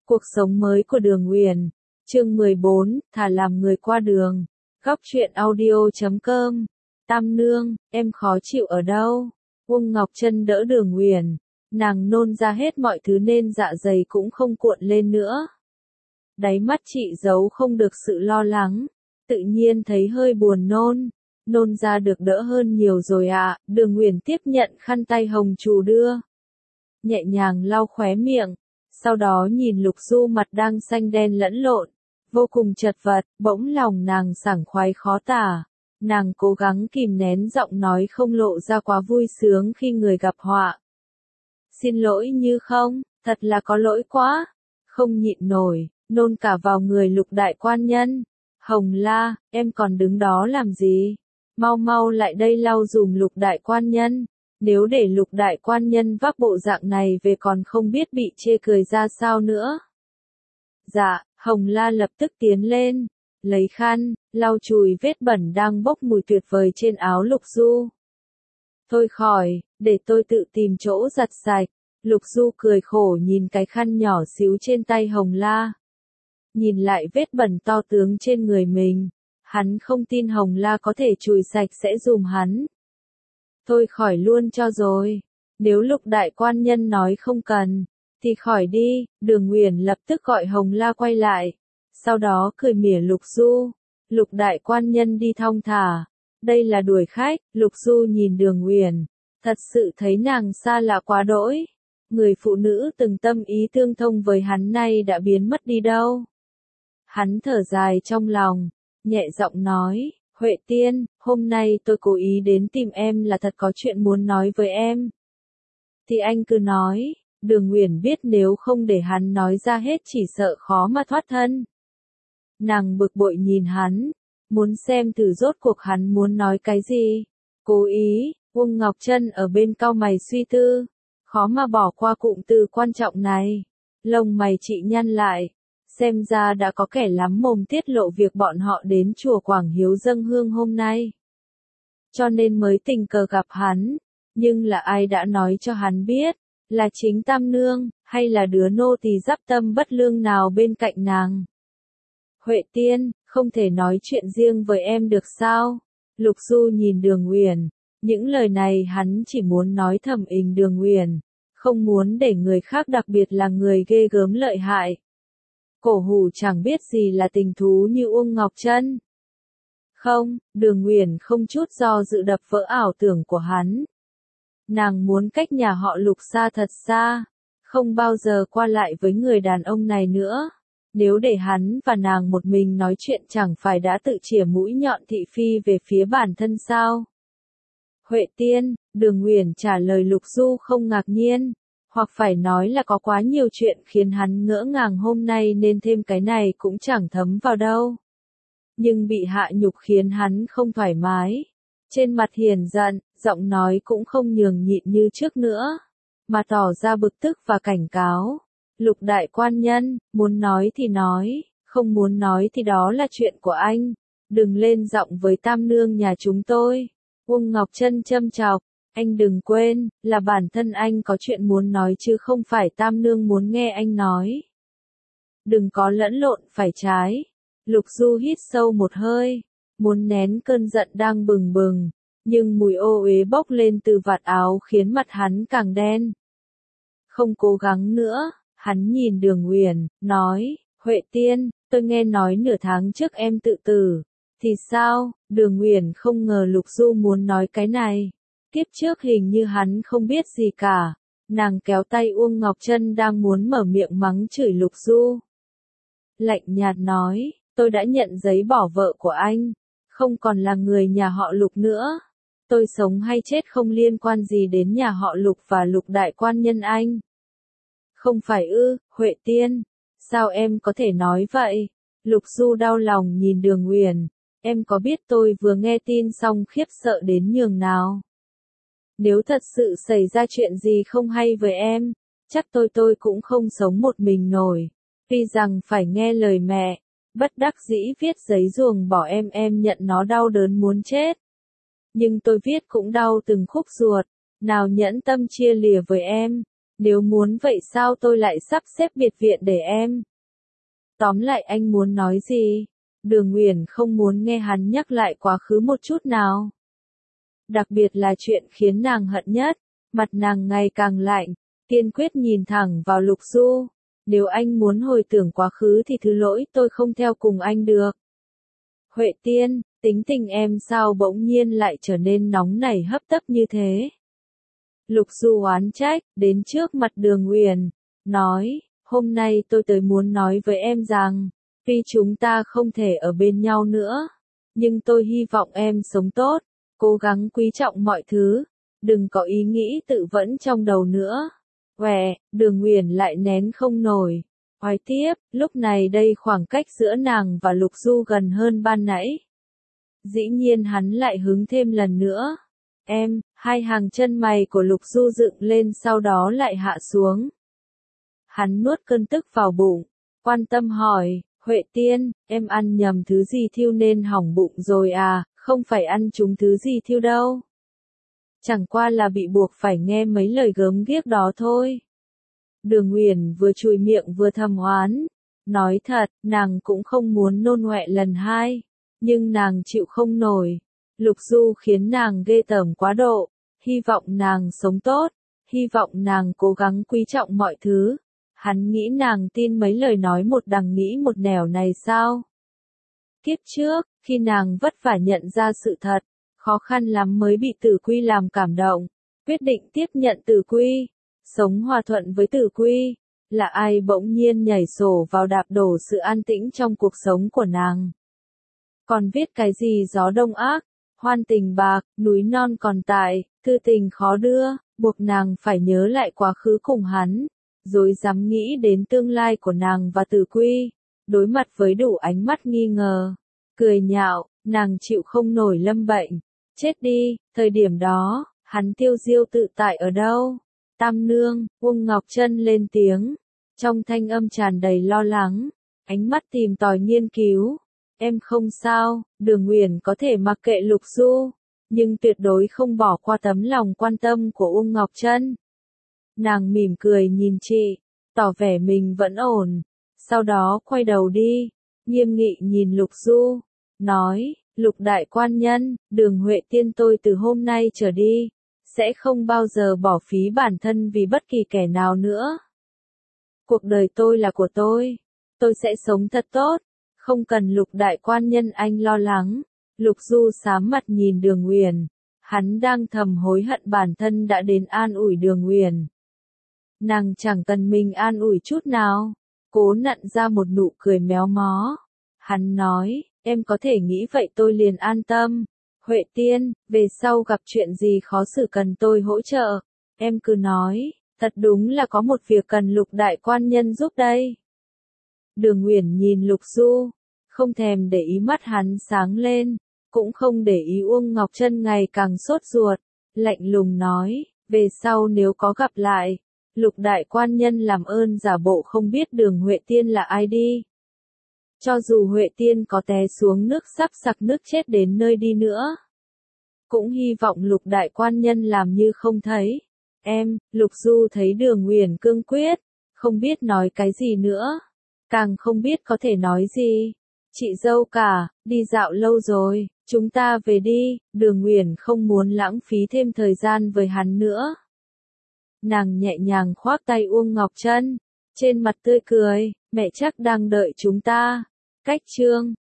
Cuộc sống mới của Đường Uyển, chương 14, thà làm người qua đường. Góc truyện audio.com. Tam nương, em khó chịu ở đâu? Uông Ngọc Trân đỡ Đường Uyển, nàng nôn ra hết mọi thứ nên dạ dày cũng không cuộn lên nữa. Đáy mắt chị giấu không được sự lo lắng, tự nhiên thấy hơi buồn nôn ra được đỡ hơn nhiều rồi ạ. Đường Uyển tiếp nhận khăn tay hồng trù đưa, nhẹ nhàng lau khóe miệng, sau đó nhìn Lục Du mặt đang xanh đen lẫn lộn, vô cùng chật vật, bỗng lòng nàng sảng khoái khó tả. Nàng cố gắng kìm nén giọng nói không lộ ra quá vui sướng khi người gặp họa. Xin lỗi Như Không, thật là có lỗi quá. Không nhịn nổi, nôn cả vào người Lục đại quan nhân. Hồng La, em còn đứng đó làm gì? Mau mau lại đây lau dùm Lục đại quan nhân. Nếu để Lục đại quan nhân vác bộ dạng này về còn không biết bị chê cười ra sao nữa. Dạ, Hồng La lập tức tiến lên, lấy khăn, lau chùi vết bẩn đang bốc mùi tuyệt vời trên áo Lục Du. Thôi khỏi, để tôi tự tìm chỗ giặt sạch. Lục Du cười khổ nhìn cái khăn nhỏ xíu trên tay Hồng La. Nhìn lại vết bẩn to tướng trên người mình, hắn không tin Hồng La có thể chùi sạch sẽ dùm hắn. Thôi khỏi luôn cho rồi, nếu Lục đại quan nhân nói không cần, thì khỏi đi. Đường Uyển lập tức gọi Hồng La quay lại, sau đó cười mỉa Lục Du. Lục đại quan nhân đi thong thả, đây là đuổi khách. Lục Du nhìn Đường Uyển, thật sự thấy nàng xa lạ quá đỗi. Người phụ nữ từng tâm ý tương thông với hắn nay đã biến mất đi đâu. Hắn thở dài trong lòng, nhẹ giọng nói, Huệ Tiên, hôm nay tôi cố ý đến tìm em là thật có chuyện muốn nói với em. Thì anh cứ nói. Đường Uyển biết nếu không để hắn nói ra hết chỉ sợ khó mà thoát thân. Nàng bực bội nhìn hắn, muốn xem thử rốt cuộc hắn muốn nói cái gì. Cố ý, Uông Ngọc Trân ở bên cau mày suy tư, khó mà bỏ qua cụm từ quan trọng này. Lông mày chị nhăn lại, xem ra đã có kẻ lắm mồm tiết lộ việc bọn họ đến chùa Quảng Hiếu dâng hương hôm nay. Cho nên mới tình cờ gặp hắn, nhưng là ai đã nói cho hắn biết? Là chính Tam nương, hay là đứa nô tỳ giáp tâm bất lương nào bên cạnh nàng? Huệ Tiên, không thể nói chuyện riêng với em được sao? Lục Du nhìn Đường Uyển, những lời này hắn chỉ muốn nói thầm ình Đường Uyển, không muốn để người khác đặc biệt là người ghê gớm lợi hại. Cổ hủ chẳng biết gì là tình thú như Uông Ngọc Trân. Không, Đường Uyển không chút do dự đập vỡ ảo tưởng của hắn. Nàng muốn cách nhà họ Lục xa thật xa, không bao giờ qua lại với người đàn ông này nữa. Nếu để hắn và nàng một mình nói chuyện chẳng phải đã tự chĩa mũi nhọn thị phi về phía bản thân sao? Huệ Tiên, Đường Uyển trả lời Lục Du không ngạc nhiên, hoặc phải nói là có quá nhiều chuyện khiến hắn ngỡ ngàng hôm nay nên thêm cái này cũng chẳng thấm vào đâu. Nhưng bị hạ nhục khiến hắn không thoải mái. Trên mặt hiền giận, giọng nói cũng không nhường nhịn như trước nữa, mà tỏ ra bực tức và cảnh cáo. Lục đại quan nhân, muốn nói thì nói, không muốn nói thì đó là chuyện của anh. Đừng lên giọng với Tam nương nhà chúng tôi. Uông Ngọc Trân châm chọc, anh đừng quên, là bản thân anh có chuyện muốn nói chứ không phải Tam nương muốn nghe anh nói. Đừng có lẫn lộn phải trái. Lục Du hít sâu một hơi, muốn nén cơn giận đang bừng bừng, nhưng mùi ô uế bốc lên từ vạt áo khiến mặt hắn càng đen. Không cố gắng nữa, hắn nhìn Đường Uyển, nói, Huệ Tiên, tôi nghe nói nửa tháng trước em tự tử. Thì sao? Đường Uyển không ngờ Lục Du muốn nói cái này. Kiếp trước hình như hắn không biết gì cả. Nàng kéo tay Uông Ngọc Trân đang muốn mở miệng mắng chửi Lục Du. Lạnh nhạt nói, tôi đã nhận giấy bỏ vợ của anh, không còn là người nhà họ Lục nữa. Tôi sống hay chết không liên quan gì đến nhà họ Lục và Lục đại quan nhân anh. Không phải ư, Huệ Tiên, sao em có thể nói vậy? Lục Du đau lòng nhìn Đường Uyển, em có biết tôi vừa nghe tin xong khiếp sợ đến nhường nào? Nếu thật sự xảy ra chuyện gì không hay với em, chắc tôi cũng không sống một mình nổi. Tuy rằng phải nghe lời mẹ, bất đắc dĩ viết giấy ruồng bỏ em nhận nó đau đớn muốn chết. Nhưng tôi viết cũng đau từng khúc ruột, nào nhẫn tâm chia lìa với em. Nếu muốn vậy sao tôi lại sắp xếp biệt viện để em? Tóm lại anh muốn nói gì? Đường Uyển không muốn nghe hắn nhắc lại quá khứ một chút nào. Đặc biệt là chuyện khiến nàng hận nhất, mặt nàng ngày càng lạnh, kiên quyết nhìn thẳng vào Lục Du. Nếu anh muốn hồi tưởng quá khứ thì thứ lỗi tôi không theo cùng anh được. Huệ Tiên, tính tình em sao bỗng nhiên lại trở nên nóng nảy hấp tấp như thế? Lục Du oán trách, đến trước mặt Đường Uyển, nói, hôm nay tôi tới muốn nói với em rằng, tuy chúng ta không thể ở bên nhau nữa, nhưng tôi hy vọng em sống tốt, cố gắng quý trọng mọi thứ, đừng có ý nghĩ tự vẫn trong đầu nữa. Quẻ, Đường Uyển lại nén không nổi. Hỏi tiếp, lúc này đây khoảng cách giữa nàng và Lục Du gần hơn ban nãy. Dĩ nhiên hắn lại hứng thêm lần nữa. Em, hai hàng chân mày của Lục Du dựng lên sau đó lại hạ xuống. Hắn nuốt cơn tức vào bụng, quan tâm hỏi, Huệ Tiên, em ăn nhầm thứ gì thiêu nên hỏng bụng rồi à, không phải ăn trúng thứ gì thiêu đâu. Chẳng qua là bị buộc phải nghe mấy lời gớm ghiếc đó thôi. Đường Uyển vừa chùi miệng vừa thầm oán. Nói thật, nàng cũng không muốn nôn ọe lần hai. Nhưng nàng chịu không nổi. Lục Du khiến nàng ghê tởm quá độ. Hy vọng nàng sống tốt. Hy vọng nàng cố gắng quý trọng mọi thứ. Hắn nghĩ nàng tin mấy lời nói một đằng nghĩ một nẻo này sao? Kiếp trước, khi nàng vất vả nhận ra sự thật, khó khăn lắm mới bị Tử Quy làm cảm động, quyết định tiếp nhận Tử Quy, sống hòa thuận với Tử Quy, là ai bỗng nhiên nhảy sổ vào đạp đổ sự an tĩnh trong cuộc sống của nàng. Còn viết cái gì gió đông ác, hoan tình bạc, núi non còn tại, thư tình khó đưa, buộc nàng phải nhớ lại quá khứ cùng hắn, rồi dám nghĩ đến tương lai của nàng và Tử Quy, đối mặt với đủ ánh mắt nghi ngờ, cười nhạo, nàng chịu không nổi lâm bệnh, chết đi, thời điểm đó, hắn tiêu diêu tự tại ở đâu? Tam nương, Uông Ngọc Trân lên tiếng, trong thanh âm tràn đầy lo lắng, ánh mắt tìm tòi nghiên cứu. Em không sao, Đường Uyển có thể mặc kệ Lục Du, nhưng tuyệt đối không bỏ qua tấm lòng quan tâm của Uông Ngọc Trân. Nàng mỉm cười nhìn chị, tỏ vẻ mình vẫn ổn, sau đó quay đầu đi, nghiêm nghị nhìn Lục Du, nói, Lục đại quan nhân, Đường Huệ Tiên tôi từ hôm nay trở đi, sẽ không bao giờ bỏ phí bản thân vì bất kỳ kẻ nào nữa. Cuộc đời tôi là của tôi sẽ sống thật tốt, không cần Lục đại quan nhân anh lo lắng. Lục Du sám mặt nhìn Đường Uyển, hắn đang thầm hối hận bản thân đã đến an ủi Đường Uyển. Nàng chẳng cần mình an ủi chút nào, cố nặn ra một nụ cười méo mó. Hắn nói, em có thể nghĩ vậy tôi liền an tâm. Huệ Tiên, về sau gặp chuyện gì khó xử cần tôi hỗ trợ, em cứ nói, thật đúng là có một việc cần Lục đại quan nhân giúp đây. Đường Uyển nhìn Lục Du, không thèm để ý mắt hắn sáng lên, cũng không để ý Uông Ngọc Trân ngày càng sốt ruột, lạnh lùng nói, về sau nếu có gặp lại, Lục đại quan nhân làm ơn giả bộ không biết Đường Huệ Tiên là ai đi. Cho dù Huệ Tiên có té xuống nước sắp sặc nước chết đến nơi đi nữa, cũng hy vọng Lục đại quan nhân làm như không thấy. Em, Lục Du thấy Đường Uyển cương quyết, không biết nói cái gì nữa, càng không biết có thể nói gì. Chị dâu cả, đi dạo lâu rồi, chúng ta về đi, Đường Uyển không muốn lãng phí thêm thời gian với hắn nữa. Nàng nhẹ nhàng khoác tay Uông Ngọc Trân, trên mặt tươi cười, mẹ chắc đang đợi chúng ta. Cách chương